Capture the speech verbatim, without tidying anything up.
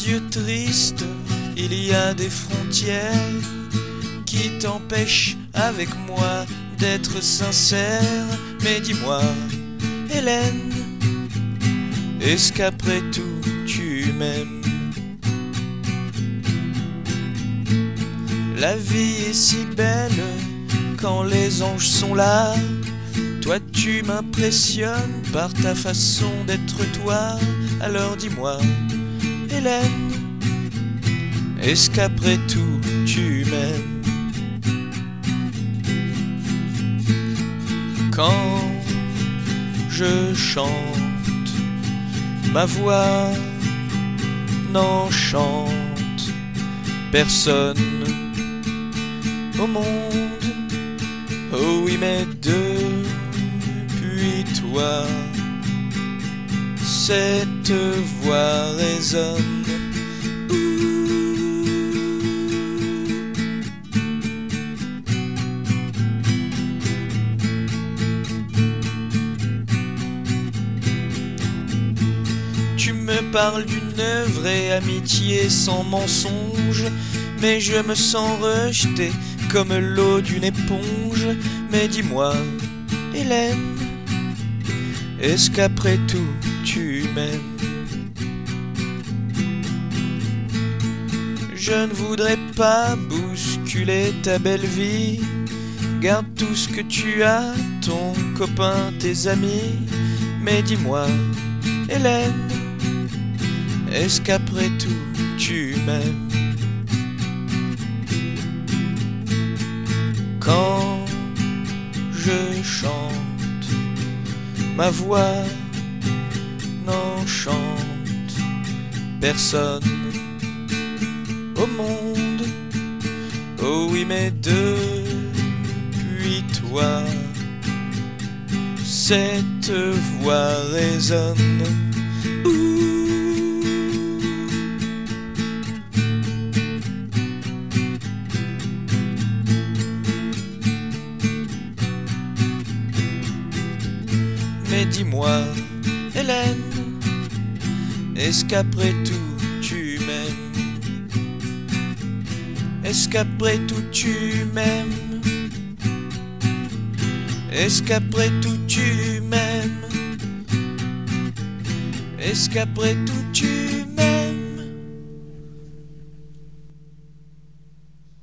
yeux tristes, il y a des frontières qui t'empêchent avec moi d'être sincère. Mais dis-moi, Hélène, est-ce qu'après tout tu m'aimes? La vie est si belle quand les anges sont là. Toi tu m'impressionnes par ta façon d'être toi. Alors dis-moi, Hélène, est-ce qu'après tout tu m'aimes? Quand je chante, ma voix n'enchante personne au monde. Oh oui, mais depuis toi, cette voix résonne. Tu me parles d'une vraie amitié sans mensonge, mais je me sens rejeté comme l'eau d'une éponge. Mais dis-moi, Hélène, est-ce qu'après tout tu m'aimes? Je ne voudrais pas bousculer ta belle vie. Garde tout ce que tu as, ton copain, tes amis. Mais dis-moi, Hélène, est-ce qu'après tout tu m'aimes? Quand je chante, ma voix n'enchante personne au monde. Oh oui, mais depuis toi, cette voix résonne. Mais dis-moi, Hélène, est-ce qu'après tout tu m'aimes? Est-ce qu'après tout tu m'aimes? Est-ce qu'après tout tu m'aimes? Est-ce qu'après tout tu